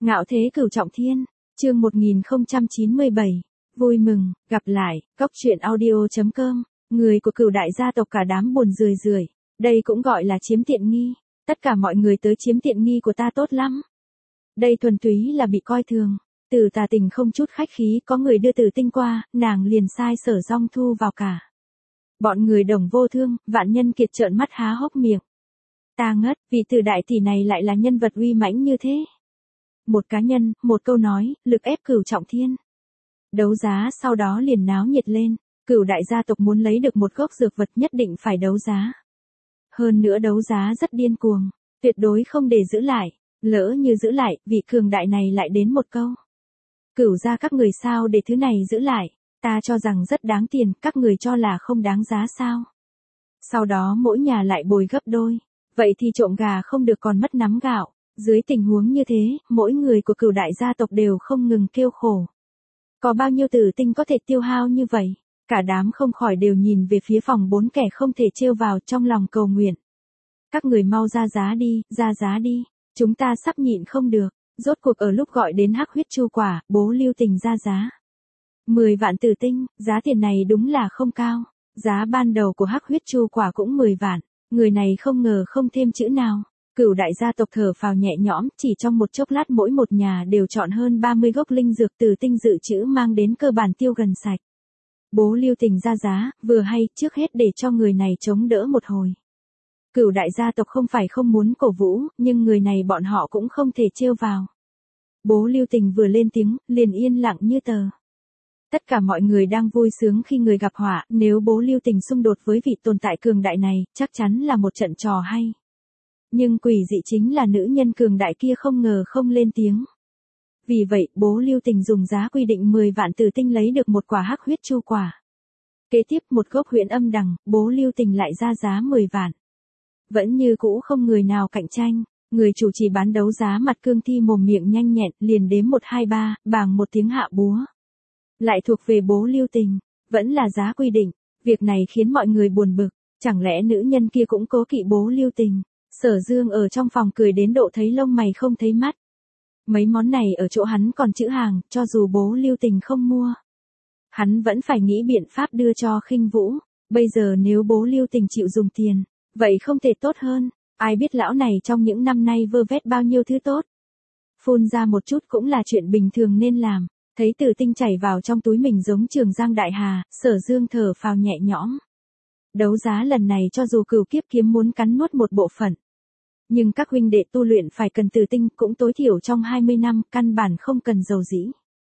Ngạo thế cửu trọng thiên, chương 1097. Vui mừng, gặp lại, Cóc truyện audio.com, người của Cửu đại gia tộc cả đám buồn rười rượi, đây cũng gọi là chiếm tiện nghi, tất cả mọi người tới chiếm tiện nghi của ta tốt lắm. Đây thuần túy là bị coi thường, Từ Tà Tình không chút khách khí, có người đưa Từ Tinh qua, nàng liền sai Sở Dong thu vào cả. Bọn người Đồng Vô Thương, Vạn Nhân Kiệt trợn mắt há hốc miệng. Ta ngất, vì Từ đại tỷ này lại là nhân vật uy mãnh như thế. Một cá nhân, một câu nói, lực ép Cửu trọng thiên. Đấu giá sau đó liền náo nhiệt lên, Cửu đại gia tộc muốn lấy được một gốc dược vật nhất định phải đấu giá. Hơn nữa đấu giá rất điên cuồng, tuyệt đối không để giữ lại, lỡ như giữ lại, vị cường đại này lại đến một câu. Cửu gia các người sao để thứ này giữ lại, ta cho rằng rất đáng tiền, các người cho là không đáng giá sao. Sau đó mỗi nhà lại bồi gấp đôi, vậy thì trộm gà không được còn mất nắm gạo. Dưới tình huống như thế, mỗi người của Cửu đại gia tộc đều không ngừng kêu khổ. Có bao nhiêu tử tinh có thể tiêu hao như vậy? Cả đám không khỏi đều nhìn về phía phòng 4 kẻ không thể trêu vào, trong lòng cầu nguyện. Các người mau ra giá đi, ra giá đi. Chúng ta sắp nhịn không được. Rốt cuộc ở lúc gọi đến Hắc huyết chu quả, Bố Lưu Tình ra giá. 10 vạn tử tinh, giá tiền này đúng là không cao. Giá ban đầu của Hắc huyết chu quả cũng 10 vạn. Người này không ngờ không thêm chữ nào. Cửu đại gia tộc thở phào nhẹ nhõm, chỉ trong một chốc lát mỗi một nhà đều chọn hơn 30 gốc linh dược từ tinh dự trữ mang đến cơ bản tiêu gần sạch. Bố Lưu Tình ra giá, vừa hay, trước hết để cho người này chống đỡ một hồi. Cửu đại gia tộc không phải không muốn cổ vũ, nhưng người này bọn họ cũng không thể trêu vào. Bố Lưu Tình vừa lên tiếng, liền yên lặng như tờ. Tất cả mọi người đang vui sướng khi người gặp họa, nếu Bố Lưu Tình xung đột với vị tồn tại cường đại này, chắc chắn là một trận trò hay. Nhưng quỷ dị chính là nữ nhân cường đại kia không ngờ không lên tiếng. Vì vậy, Bố Lưu Tình dùng giá quy định 10 vạn tử tinh lấy được một quả Hắc huyết chu quả. Kế tiếp một gốc Huyễn Âm Đằng, Bố Lưu Tình lại ra giá 10 vạn. Vẫn như cũ không người nào cạnh tranh, người chủ trì bán đấu giá mặt cương thi mồm miệng nhanh nhẹn, liền đếm 1 2 3, bàng một tiếng hạ búa. Lại thuộc về Bố Lưu Tình, vẫn là giá quy định, việc này khiến mọi người buồn bực, chẳng lẽ nữ nhân kia cũng cố kỵ Bố Lưu Tình. Sở Dương ở trong phòng cười đến độ thấy lông mày không thấy mắt. Mấy món này ở chỗ hắn còn chữ hàng, cho dù Bố Lưu Tình không mua. Hắn vẫn phải nghĩ biện pháp đưa cho Khinh Vũ, bây giờ nếu Bố Lưu Tình chịu dùng tiền, vậy không thể tốt hơn, ai biết lão này trong những năm nay vơ vét bao nhiêu thứ tốt. Phun ra một chút cũng là chuyện bình thường nên làm, thấy tử tinh chảy vào trong túi mình giống Trường Giang Đại Hà, Sở Dương thở phào nhẹ nhõm. Đấu giá lần này cho dù Cửu Kiếp Kiếm muốn cắn nuốt một bộ phận. Nhưng các huynh đệ tu luyện phải cần tử tinh cũng tối thiểu trong 20 năm, căn bản không cần dầu dĩ.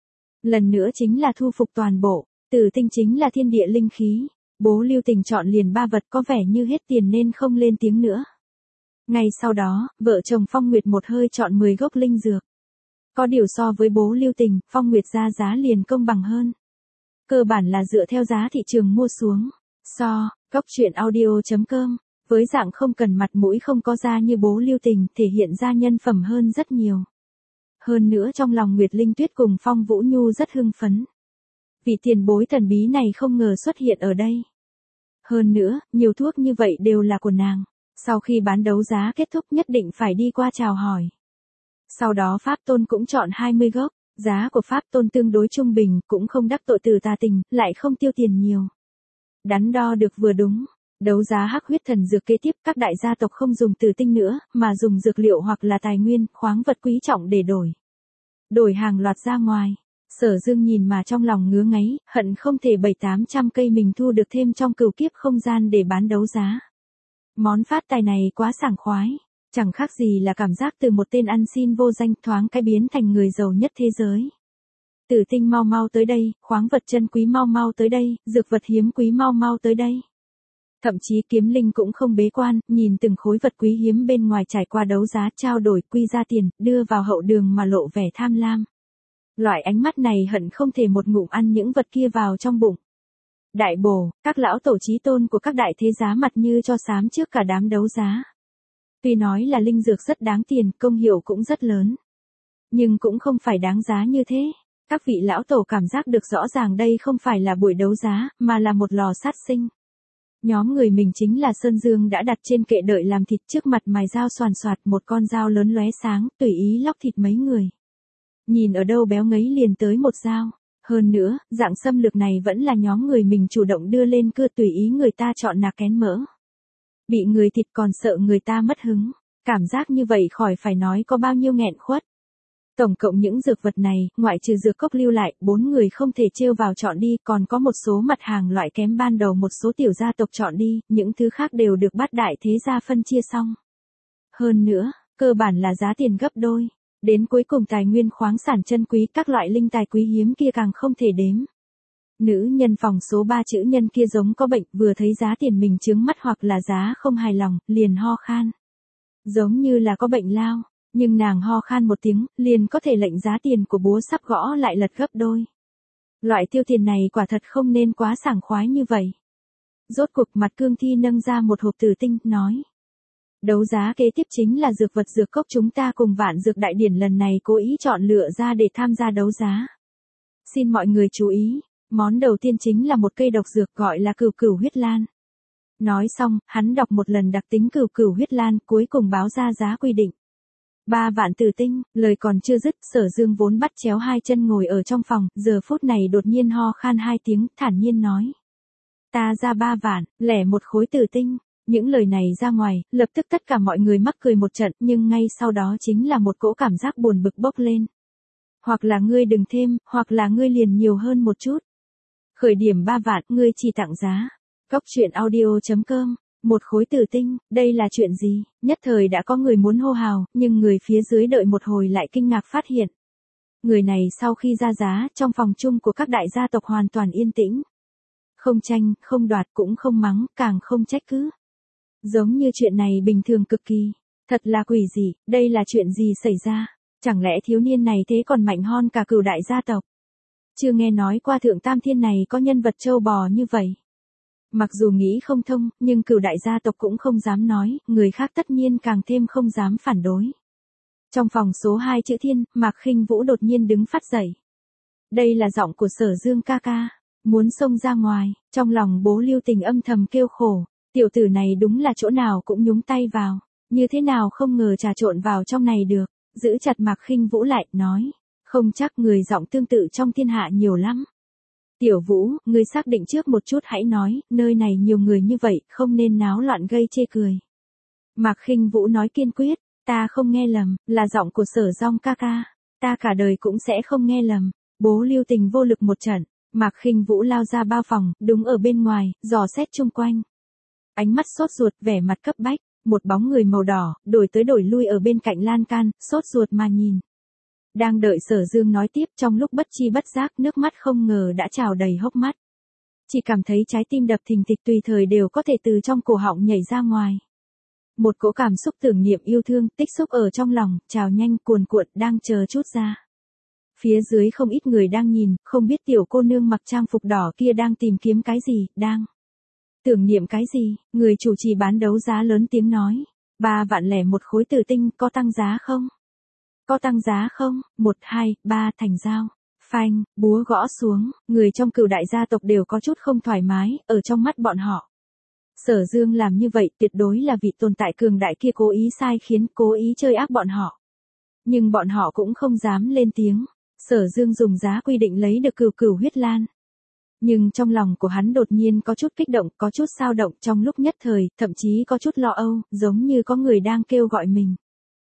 Lần nữa chính là thu phục toàn bộ, tử tinh chính là thiên địa linh khí. Bố Lưu Tình chọn liền 3 vật có vẻ như hết tiền nên không lên tiếng nữa. Ngay sau đó, vợ chồng Phong Nguyệt một hơi chọn 10 gốc linh dược. Có điều so với Bố Lưu Tình, Phong Nguyệt ra giá liền công bằng hơn. Cơ bản là dựa theo giá thị trường mua xuống. Cóc truyện audio.com, với dạng không cần mặt mũi không có da như Bố Lưu Tình, thể hiện ra nhân phẩm hơn rất nhiều. Hơn nữa trong lòng Nguyệt Linh Tuyết cùng Phong Vũ Nhu rất hưng phấn. Vị tiền bối thần bí này không ngờ xuất hiện ở đây. Hơn nữa, nhiều thuốc như vậy đều là của nàng. Sau khi bán đấu giá kết thúc nhất định phải đi qua chào hỏi. Sau đó Pháp Tôn cũng chọn 20 gốc, giá của Pháp Tôn tương đối trung bình, cũng không đắc tội Từ Tà Tình, lại không tiêu tiền nhiều. Đắn đo được vừa đúng. Đấu giá Hắc huyết thần dược kế tiếp, các đại gia tộc không dùng tử tinh nữa, mà dùng dược liệu hoặc là tài nguyên, khoáng vật quý trọng để đổi. Đổi hàng loạt ra ngoài. Sở Dương nhìn mà trong lòng ngứa ngáy, hận không thể 700-800 cây mình thu được thêm trong Cửu kiếp không gian để bán đấu giá. Món phát tài này quá sảng khoái, chẳng khác gì là cảm giác từ một tên ăn xin vô danh thoáng cái biến thành người giàu nhất thế giới. Tử tinh mau mau tới đây, khoáng vật chân quý mau mau tới đây, dược vật hiếm quý mau mau tới đây. Thậm chí Kiếm Linh cũng không bế quan, nhìn từng khối vật quý hiếm bên ngoài trải qua đấu giá trao đổi quy ra tiền, đưa vào hậu đường mà lộ vẻ tham lam. Loại ánh mắt này hận không thể một ngụm ăn những vật kia vào trong bụng. Đại bổ, các lão tổ chí tôn của các đại thế giá mặt như cho xám trước cả đám đấu giá. Tuy nói là linh dược rất đáng tiền, công hiệu cũng rất lớn. Nhưng cũng không phải đáng giá như thế. Các vị lão tổ cảm giác được rõ ràng đây không phải là buổi đấu giá, mà là một lò sát sinh. Nhóm người mình chính là Sơn Dương đã đặt trên kệ đợi làm thịt, trước mặt mài dao xoàn xoạt, một con dao lớn lóe sáng, tùy ý lóc thịt mấy người. nhìn ở đâu béo ngấy liền tới một dao. Hơn nữa, dạng xâm lược này vẫn là nhóm người mình chủ động đưa lên cưa tùy ý người ta chọn nạc kén mỡ. Bị người thịt còn sợ người ta mất hứng. Cảm giác như vậy khỏi phải nói có bao nhiêu nghẹn khuất. Tổng cộng những dược vật này, ngoại trừ dược cốc lưu lại, 4 người không thể trêu vào chọn đi, còn có một số mặt hàng loại kém ban đầu một số tiểu gia tộc chọn đi, những thứ khác đều được bát đại thế gia phân chia xong. Hơn nữa, cơ bản là giá tiền gấp đôi. Đến cuối cùng tài nguyên khoáng sản chân quý các loại linh tài quý hiếm kia càng không thể đếm. Nữ nhân phòng số 3 chữ nhân kia giống có bệnh, vừa thấy giá tiền mình chướng mắt hoặc là giá không hài lòng, liền ho khan. Giống như là có bệnh lao, nhưng nàng ho khan một tiếng, liền có thể lệnh giá tiền của búa sắp gõ lại lật gấp đôi. Loại tiêu tiền này quả thật không nên quá sảng khoái như vậy. Rốt cuộc mặt Cương Thi nâng ra một hộp tử tinh, nói. Đấu giá kế tiếp chính là dược vật dược cốc chúng ta cùng Vạn Dược Đại Điển lần này cố ý chọn lựa ra để tham gia đấu giá. Xin mọi người chú ý, món đầu tiên chính là một cây độc dược gọi là cửu cửu huyết lan. Nói xong, hắn đọc một lần đặc tính cửu cửu huyết lan, cuối cùng báo ra giá quy định. 3 vạn tử tinh, lời còn chưa dứt, Sở Dương vốn bắt chéo hai chân ngồi ở trong phòng, giờ phút này đột nhiên ho khan 2 tiếng, thản nhiên nói. Ta ra 3 vạn, lẻ một khối tử tinh. Những lời này ra ngoài, lập tức tất cả mọi người mắc cười một trận, nhưng ngay sau đó chính là một cỗ cảm giác buồn bực bốc lên. Hoặc là ngươi đừng thêm, hoặc là ngươi liền nhiều hơn một chút. Khởi điểm 3 vạn, ngươi chỉ tặng giá. Cóc truyện audio.com, một khối tử tinh, đây là chuyện gì? Nhất thời đã có người muốn hô hào, nhưng người phía dưới đợi một hồi lại kinh ngạc phát hiện. Người này sau khi ra giá, trong phòng chung của các đại gia tộc hoàn toàn yên tĩnh. Không tranh, không đoạt cũng không mắng, càng không trách cứ. Giống như chuyện này bình thường cực kỳ. Thật là quỷ gì, đây là chuyện gì xảy ra? Chẳng lẽ thiếu niên này thế còn mạnh hơn cả cửu đại gia tộc? Chưa nghe nói qua thượng tam thiên này có nhân vật châu bò như vậy. Mặc dù nghĩ không thông, nhưng cửu đại gia tộc cũng không dám nói, người khác tất nhiên càng thêm không dám phản đối. Trong phòng số 2 chữ thiên, Mạc Khinh Vũ đột nhiên đứng phát dậy. Đây là giọng của Sở Dương ca ca. Muốn xông ra ngoài, trong lòng Bố Lưu Tình âm thầm kêu khổ. Tiểu tử này đúng là chỗ nào cũng nhúng tay vào. Như thế nào không ngờ trà trộn vào trong này được. Giữ chặt Mạc Khinh Vũ lại, nói. Không chắc người giọng tương tự trong thiên hạ nhiều lắm. Tiểu Vũ, ngươi xác định trước một chút hãy nói, nơi này nhiều người như vậy, không nên náo loạn gây chê cười. Mạc Khinh Vũ nói kiên quyết, ta không nghe lầm, là giọng của Sở Dương ca ca. Ta cả đời cũng sẽ không nghe lầm. Bố Lưu Tình vô lực một trận, Mạc Khinh Vũ lao ra bao phòng, đứng ở bên ngoài, dò xét chung quanh. Ánh mắt sốt ruột, vẻ mặt cấp bách, một bóng người màu đỏ, đổi tới đổi lui ở bên cạnh lan can, sốt ruột mà nhìn. Đang đợi Sở Dương nói tiếp, trong lúc bất chi bất giác, nước mắt không ngờ đã trào đầy hốc mắt. Chỉ cảm thấy trái tim đập thình thịch tùy thời đều có thể từ trong cổ họng nhảy ra ngoài. Một cỗ cảm xúc tưởng niệm yêu thương, tích xúc ở trong lòng, trào nhanh cuồn cuộn, đang chờ chút ra. Phía dưới không ít người đang nhìn, không biết tiểu cô nương mặc trang phục đỏ kia đang tìm kiếm cái gì, đang tưởng niệm cái gì. Người chủ trì bán đấu giá lớn tiếng nói. 3 vạn lẻ một khối tử tinh, có tăng giá không? Có tăng giá không? 1, 2, 3 thành giao. Phanh, búa gõ xuống, người trong cửu đại gia tộc đều có chút không thoải mái, ở trong mắt bọn họ. Sở Dương làm như vậy tuyệt đối là vị tồn tại cường đại kia cố ý sai khiến, cố ý chơi ác bọn họ. Nhưng bọn họ cũng không dám lên tiếng. Sở Dương dùng giá quy định lấy được cửu cửu huyết lan. Nhưng trong lòng của hắn đột nhiên có chút kích động, có chút xao động trong lúc nhất thời, thậm chí có chút lo âu, giống như có người đang kêu gọi mình.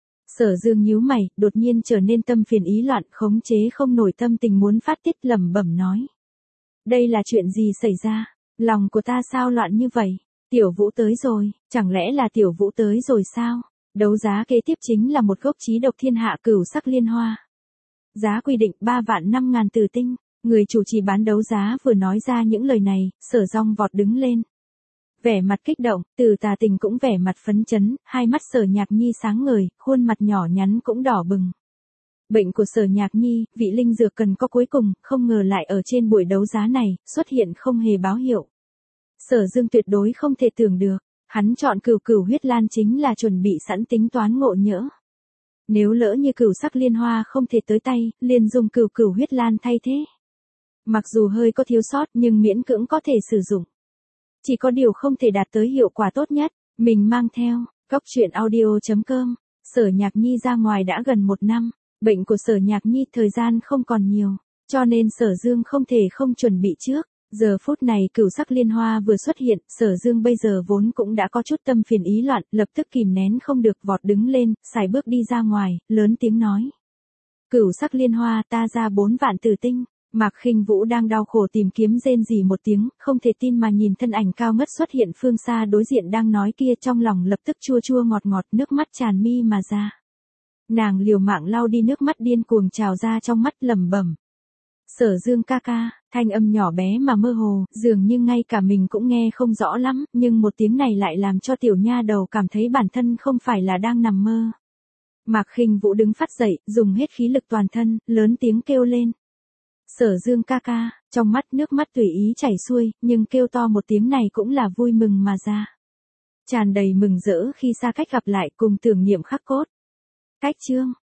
Sở Dương nhíu mày, đột nhiên trở nên tâm phiền ý loạn, khống chế không nổi tâm tình muốn phát tiết, lẩm bẩm nói. Đây là chuyện gì xảy ra? Lòng của ta sao loạn như vậy? Tiểu Vũ tới rồi, chẳng lẽ là Tiểu Vũ tới rồi sao? Đấu giá kế tiếp chính là một gốc chí độc thiên hạ cửu sắc liên hoa. Giá quy định 3 vạn 5 ngàn tử tinh. Người chủ trì bán đấu giá vừa nói ra những lời này, Sở Dương vọt đứng lên. Vẻ mặt kích động, Từ Tà Tình cũng vẻ mặt phấn chấn, hai mắt Sở Nhạc Nhi sáng ngời, khuôn mặt nhỏ nhắn cũng đỏ bừng. Bệnh của Sở Nhạc Nhi, vị linh dược cần có cuối cùng, không ngờ lại ở trên buổi đấu giá này, xuất hiện không hề báo hiệu. Sở Dương tuyệt đối không thể tưởng được, hắn chọn cửu cửu huyết lan chính là chuẩn bị sẵn tính toán ngộ nhỡ. Nếu lỡ như cửu sắc liên hoa không thể tới tay, liền dùng cửu cửu huyết lan thay thế. Mặc dù hơi có thiếu sót nhưng miễn cưỡng có thể sử dụng. Chỉ có điều không thể đạt tới hiệu quả tốt nhất. Mình mang theo, cóc truyện audio.com, Sở Nhạc Nhi ra ngoài đã gần 1 năm. Bệnh của Sở Nhạc Nhi thời gian không còn nhiều, cho nên Sở Dương không thể không chuẩn bị trước. Giờ phút này Cửu Sắc Liên Hoa vừa xuất hiện, Sở Dương bây giờ vốn cũng đã có chút tâm phiền ý loạn, lập tức kìm nén không được vọt đứng lên, sải bước đi ra ngoài, lớn tiếng nói. Cửu Sắc Liên Hoa, ta ra 4 vạn tử tinh. Mạc Khinh Vũ đang đau khổ tìm kiếm rên rỉ một tiếng, không thể tin mà nhìn thân ảnh cao ngất xuất hiện phương xa đối diện đang nói kia, trong lòng lập tức chua chua ngọt ngọt, nước mắt tràn mi mà ra. Nàng liều mạng lau đi nước mắt điên cuồng trào ra trong mắt, lẩm bẩm. Sở Dương ca ca, thanh âm nhỏ bé mà mơ hồ, dường như ngay cả mình cũng nghe không rõ lắm, nhưng một tiếng này lại làm cho tiểu nha đầu cảm thấy bản thân không phải là đang nằm mơ. Mạc Khinh Vũ đứng phát dậy, dùng hết khí lực toàn thân, lớn tiếng kêu lên. Sở Dương ca ca, trong mắt nước mắt tùy ý chảy xuôi, nhưng kêu to một tiếng này cũng là vui mừng mà ra. Tràn đầy mừng rỡ khi xa cách gặp lại, cùng tưởng niệm khắc cốt. Cách chương